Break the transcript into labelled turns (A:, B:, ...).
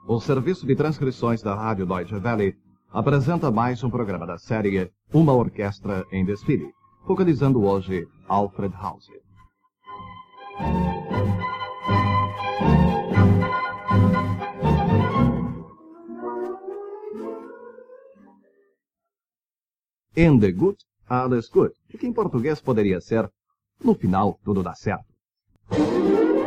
A: O serviço de transcrições da Rádio Deutsche Welle apresenta mais um programa da série Uma Orquestra em Desfile, focalizando hoje Alfred Hause. Ende gut, alles gut, que em português poderia ser no final tudo dá certo.